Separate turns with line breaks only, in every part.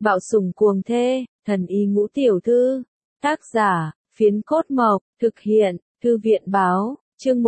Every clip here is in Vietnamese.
Bạo sủng cuồng thê, thần y ngũ tiểu thư. Tác giả, Phiến Cốt Mộc, thực hiện, Thư viện báo, chương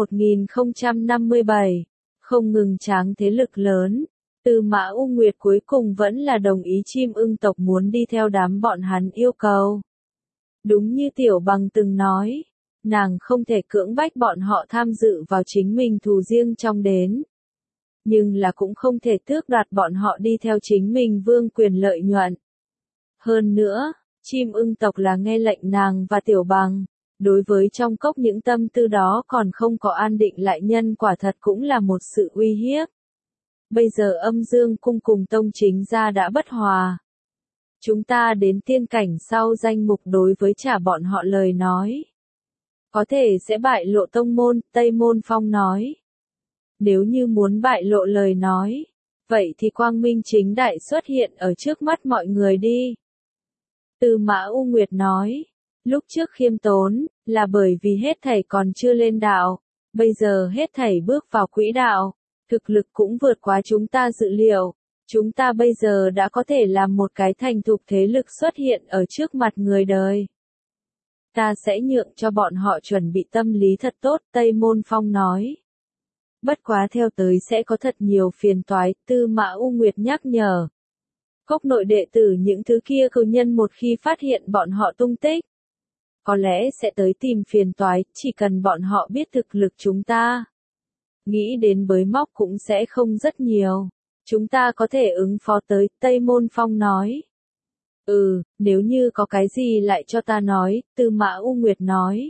1057. Không ngừng tráng thế lực lớn. Tư Mã U Nguyệt cuối cùng vẫn là đồng ý Chim Ưng tộc muốn đi theo đám bọn hắn yêu cầu. Đúng như Tiểu Bằng từng nói, nàng không thể cưỡng bách bọn họ tham dự vào chính mình thù riêng trong đến. Nhưng là cũng không thể tước đoạt bọn họ đi theo chính mình vương quyền lợi nhuận. Hơn nữa, Chim Ưng tộc là nghe lệnh nàng và Tiểu Bằng, đối với trong cốc những tâm tư đó còn không có an định lại nhân quả thật cũng là một sự uy hiếp. Bây giờ Âm Dương cung cùng Tông Chính gia đã bất hòa. Chúng ta đến tiên cảnh sau danh mục đối với trả bọn họ lời nói. Có thể sẽ bại lộ tông môn, Tây Môn Phong nói. Nếu như muốn bại lộ lời nói, vậy thì quang minh chính đại xuất hiện ở trước mắt mọi người đi. Tư Mã U Nguyệt nói, lúc trước khiêm tốn, là bởi vì hết thảy còn chưa lên đạo, bây giờ hết thảy bước vào quỹ đạo, thực lực cũng vượt quá chúng ta dự liệu. Chúng ta bây giờ đã có thể làm một cái thành thục thế lực xuất hiện ở trước mặt người đời. Ta sẽ nhượng cho bọn họ chuẩn bị tâm lý thật tốt, Tây Môn Phong nói. Bất quá theo tới sẽ có thật nhiều phiền toái, Tư Mã U Nguyệt nhắc nhở. Cốc nội đệ tử những thứ kia cừu nhân một khi phát hiện bọn họ tung tích, có lẽ sẽ tới tìm phiền toái, chỉ cần bọn họ biết thực lực chúng ta. Nghĩ đến bới móc cũng sẽ không rất nhiều. Chúng ta có thể ứng phó tới, Tây Môn Phong nói. Nếu như có cái gì lại cho ta nói, Tư Mã U Nguyệt nói.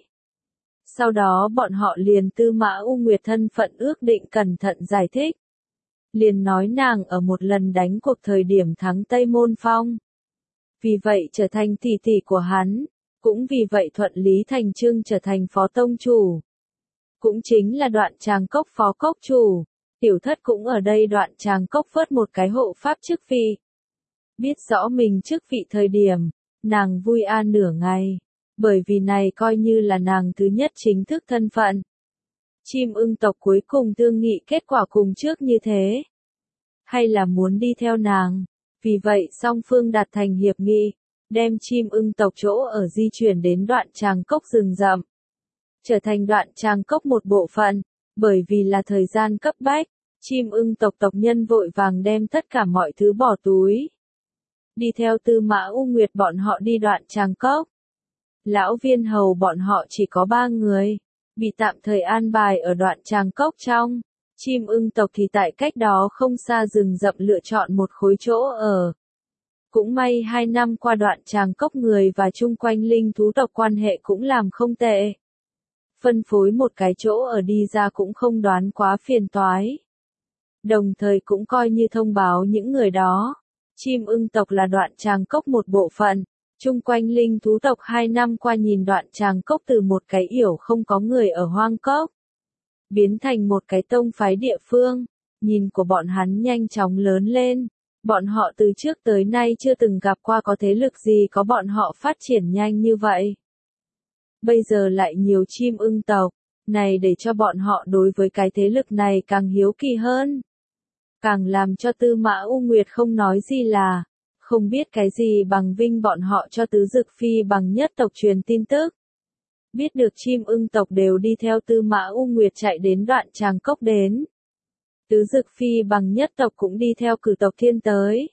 Sau đó bọn họ liền Tư Mã U Nguyệt thân phận ước định cẩn thận giải thích. Liền nói nàng ở một lần đánh cuộc thời điểm thắng Tây Môn Phong. Vì vậy trở thành tỷ tỷ của hắn, cũng vì vậy thuận lý thành chương trở thành phó tông chủ. Cũng chính là Đoạn Tràng Cốc phó cốc chủ. Tiểu thất cũng ở đây Đoạn Tràng Cốc vớt một cái hộ pháp chức vị. Biết rõ mình chức vị thời điểm, nàng vui nửa ngày, bởi vì này coi như là nàng thứ nhất chính thức thân phận. Chim Ưng tộc cuối cùng thương nghị kết quả cùng trước như thế. Hay là muốn đi theo nàng, vì vậy song phương đạt thành hiệp nghị, đem Chim Ưng tộc chỗ ở di chuyển đến Đoạn Tràng Cốc rừng rậm. Trở thành Đoạn Tràng Cốc một bộ phận, bởi vì là thời gian cấp bách, Chim Ưng tộc tộc nhân vội vàng đem tất cả mọi thứ bỏ túi. Đi theo Tư Mã U Nguyệt bọn họ đi Đoạn Tràng Cốc. Lão Viên Hầu bọn họ chỉ có 3 người, bị tạm thời an bài ở Đoạn Tràng Cốc trong. Chim Ưng tộc thì tại cách đó không xa rừng rậm lựa chọn một khối chỗ ở. Cũng may 2 năm qua Đoạn Tràng Cốc người và chung quanh linh thú tộc quan hệ cũng làm không tệ. Phân phối một cái chỗ ở đi ra cũng không đoán quá phiền toái. Đồng thời cũng coi như thông báo những người đó. Chim Ưng tộc là Đoạn Tràng Cốc một bộ phận. Chung quanh linh thú tộc 2 năm qua nhìn Đoạn Tràng Cốc từ một cái yểu không có người ở hoang cốc, biến thành một cái tông phái địa phương. Nhìn của bọn hắn nhanh chóng lớn lên. Bọn họ từ trước tới nay chưa từng gặp qua có thế lực gì có bọn họ phát triển nhanh như vậy. Bây giờ lại nhiều Chim Ưng tộc, này để cho bọn họ đối với cái thế lực này càng hiếu kỳ hơn. Càng làm cho Tư Mã U Nguyệt không nói gì là, không biết cái gì bằng vinh bọn họ cho Tứ Dực Phi bằng nhất tộc truyền tin tức. Biết được Chim Ưng tộc đều đi theo Tư Mã U Nguyệt chạy đến Đoạn Tràng Cốc đến. Tứ Dực Phi bằng nhất tộc cũng đi theo Cử tộc Thiên tới.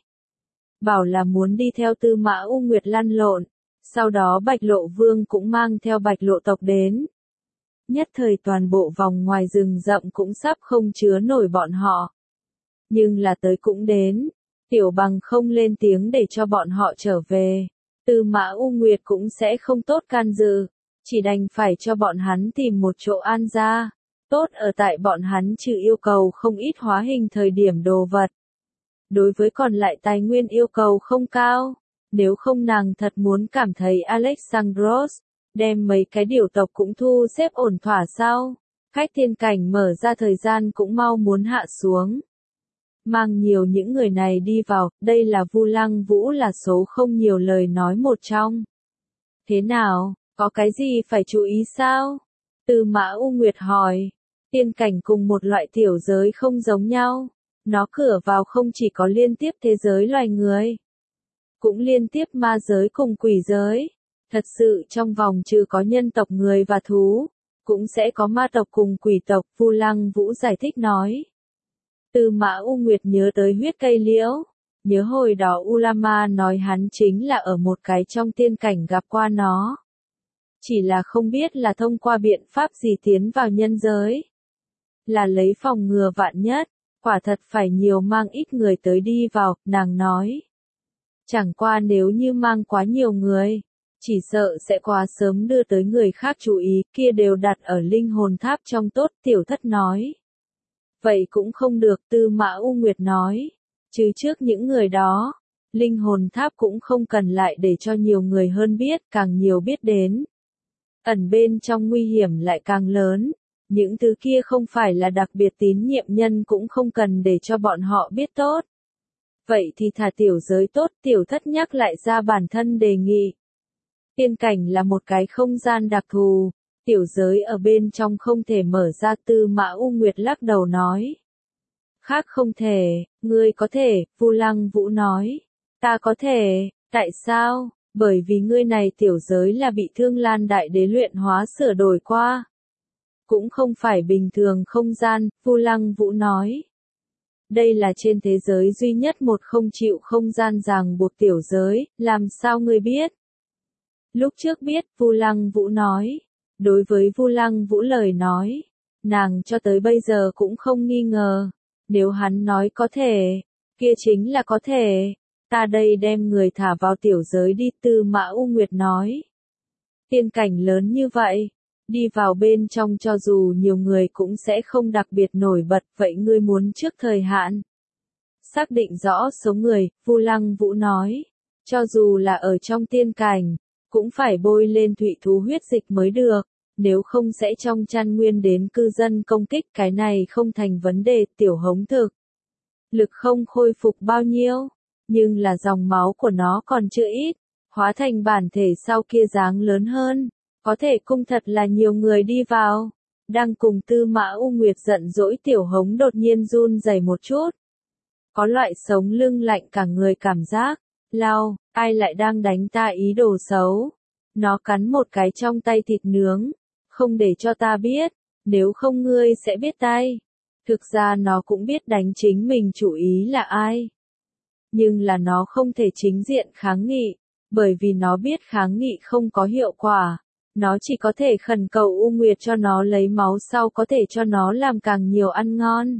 Bảo là muốn đi theo Tư Mã U Nguyệt lăn lộn, sau đó Bạch Lộ Vương cũng mang theo Bạch Lộ tộc đến. Nhất thời toàn bộ vòng ngoài rừng rậm cũng sắp không chứa nổi bọn họ. Nhưng là tới cũng đến, Tiểu Bằng không lên tiếng để cho bọn họ trở về. Tư Mã U Nguyệt cũng sẽ không tốt can dự, chỉ đành phải cho bọn hắn tìm một chỗ an ra. Tốt ở tại bọn hắn trừ yêu cầu không ít hóa hình thời điểm đồ vật. Đối với còn lại tài nguyên yêu cầu không cao, nếu không nàng thật muốn cảm thấy Alexandros, đem mấy cái điều tộc cũng thu xếp ổn thỏa sau. Khách thiên cảnh mở ra thời gian cũng mau muốn hạ xuống. Mang nhiều những người này đi vào, đây là Vu Lăng Vũ là số không nhiều lời nói một trong. Thế nào, có cái gì phải chú ý sao? Tư Mã U Nguyệt hỏi. Tiên cảnh cùng một loại tiểu giới không giống nhau. Nó cửa vào không chỉ có liên tiếp thế giới loài người. cũng liên tiếp ma giới cùng quỷ giới. Thật sự trong vòng trừ có nhân tộc người và thú, cũng sẽ có ma tộc cùng quỷ tộc, Vu Lăng Vũ giải thích nói. Tư Mã U Nguyệt nhớ tới huyết cây liễu, nhớ hồi đó Ulama nói hắn chính là ở một cái trong tiên cảnh gặp qua nó. Chỉ là không biết là thông qua biện pháp gì tiến vào nhân giới. Là lấy phòng ngừa vạn nhất, quả thật phải nhiều mang ít người tới đi vào, nàng nói. Chẳng qua nếu như mang quá nhiều người, chỉ sợ sẽ quá sớm đưa tới người khác chú ý, kia đều đặt ở linh hồn tháp trong tốt, Tiểu Thất nói. Vậy cũng không được, Tư Mã U Nguyệt nói. Chứ trước những người đó, linh hồn tháp cũng không cần lại để cho nhiều người hơn biết, càng nhiều biết đến. Ẩn bên trong nguy hiểm lại càng lớn. Những thứ kia không phải là đặc biệt tín nhiệm nhân cũng không cần để cho bọn họ biết tốt. Vậy thì thả tiểu giới tốt, Tiểu Thất nhắc lại ra bản thân đề nghị. Tiên cảnh là một cái không gian đặc thù, tiểu giới ở bên trong không thể mở ra, Tư Mã U Nguyệt lắc đầu nói. Khác không thể, ngươi có thể, Vu Lăng Vũ nói. Ta có thể, tại sao? Bởi vì ngươi này tiểu giới là bị Thương Lan Đại Đế luyện hóa sửa đổi qua. Cũng không phải bình thường không gian, Vu Lăng Vũ nói. Đây là trên thế giới duy nhất một không chịu không gian ràng buộc tiểu giới, làm sao ngươi biết? Lúc trước biết, Vu Lăng Vũ nói. Đối với Vu Lăng Vũ lời nói, nàng cho tới bây giờ cũng không nghi ngờ. Nếu hắn nói có thể, kia chính là có thể. Ta đây đem người thả vào tiểu giới đi, Tư Mã U Nguyệt nói. Tiên cảnh lớn như vậy, đi vào bên trong cho dù nhiều người cũng sẽ không đặc biệt nổi bật, vậy ngươi muốn trước thời hạn. Xác định rõ số người, Vu Lăng Vũ nói. Cho dù là ở trong tiên cảnh, cũng phải bôi lên thủy thú huyết dịch mới được. Nếu không sẽ trong chăn nguyên đến cư dân công kích, cái này không thành vấn đề, Tiểu Hống thực. Lực không khôi phục bao nhiêu, nhưng là dòng máu của nó còn chưa ít, hóa thành bản thể sau kia dáng lớn hơn, có thể cung thật là nhiều người đi vào. Đang cùng Tư Mã U Nguyệt giận dỗi, Tiểu Hống đột nhiên run rẩy một chút. Có loại sống lưng lạnh cả người cảm giác, lao, ai lại đang đánh ta ý đồ xấu. Nó cắn một cái trong tay thịt nướng. Không để cho ta biết, nếu không ngươi sẽ biết tay. Thực ra nó cũng biết đánh chính mình chủ ý là ai. Nhưng là nó không thể chính diện kháng nghị, bởi vì nó biết kháng nghị không có hiệu quả. Nó chỉ có thể khẩn cầu U Nguyệt cho nó lấy máu sau có thể cho nó làm càng nhiều ăn ngon.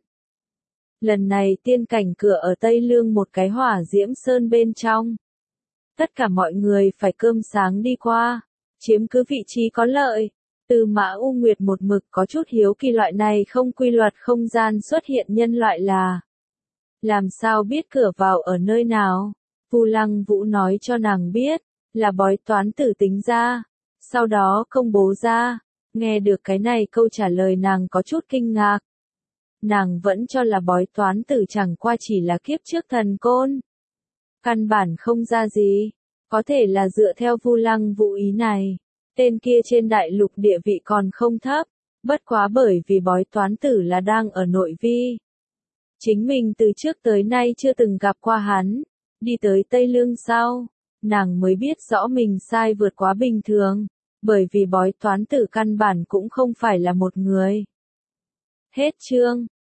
Lần này tiên cảnh cửa ở Tây Lương một cái hỏa diễm sơn bên trong. Tất cả mọi người phải cơm sáng đi qua, chiếm cứ vị trí có lợi. Tư Mã U Nguyệt một mực có chút hiếu kỳ loại này không quy luật không gian xuất hiện nhân loại là. Làm sao biết cửa vào ở nơi nào? Vu Lăng Vũ nói cho nàng biết, là bói toán tử tính ra, sau đó công bố ra. Nghe được cái này câu trả lời nàng có chút kinh ngạc. Nàng vẫn cho là bói toán tử chẳng qua chỉ là kiếp trước thần côn. Căn bản không ra gì, có thể là dựa theo Vu Lăng Vũ ý này. Tên kia trên đại lục địa vị còn không thấp, bất quá bởi vì bói toán tử là đang ở nội vi. Chính mình từ trước tới nay chưa từng gặp qua hắn, đi tới Tây Lương sau, nàng mới biết rõ mình sai vượt quá bình thường, bởi vì bói toán tử căn bản cũng không phải là một người. Hết chương.